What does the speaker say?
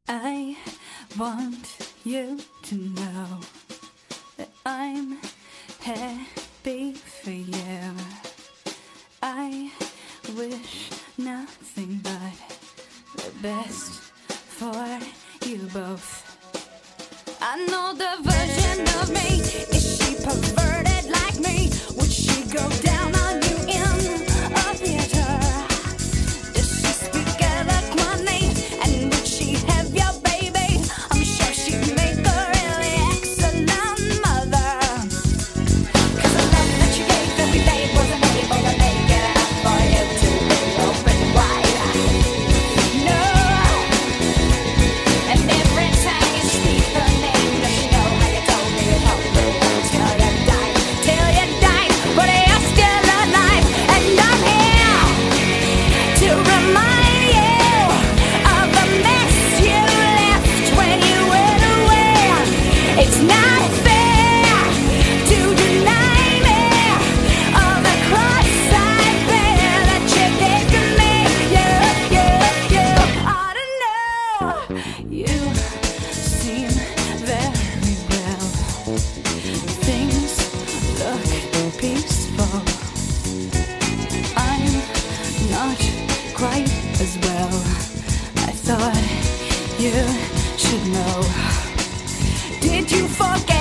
I want you to know that I'm happy for you. I wish nothing but the best for you both. I know the version of me. Is she perverted like me? Would she go down on you in a theater? Does she speak eloquently? And would she have your baby? I'm sure she'd make a really excellent mother. 'Cause the love that she gave every day wasn't able to make it enough for you to be open wide. No. And every time you speak her name, does she know how you told me you told me till you died? Till you died, but you're still alive. And I'm here to remind you of the mess you left when you went away. It's not fair to deny me of the cross I bear that you did to me. You ought to know. You seem very well. Things look peaceful. I'm not quite as well. I thought you should know. Did you forget?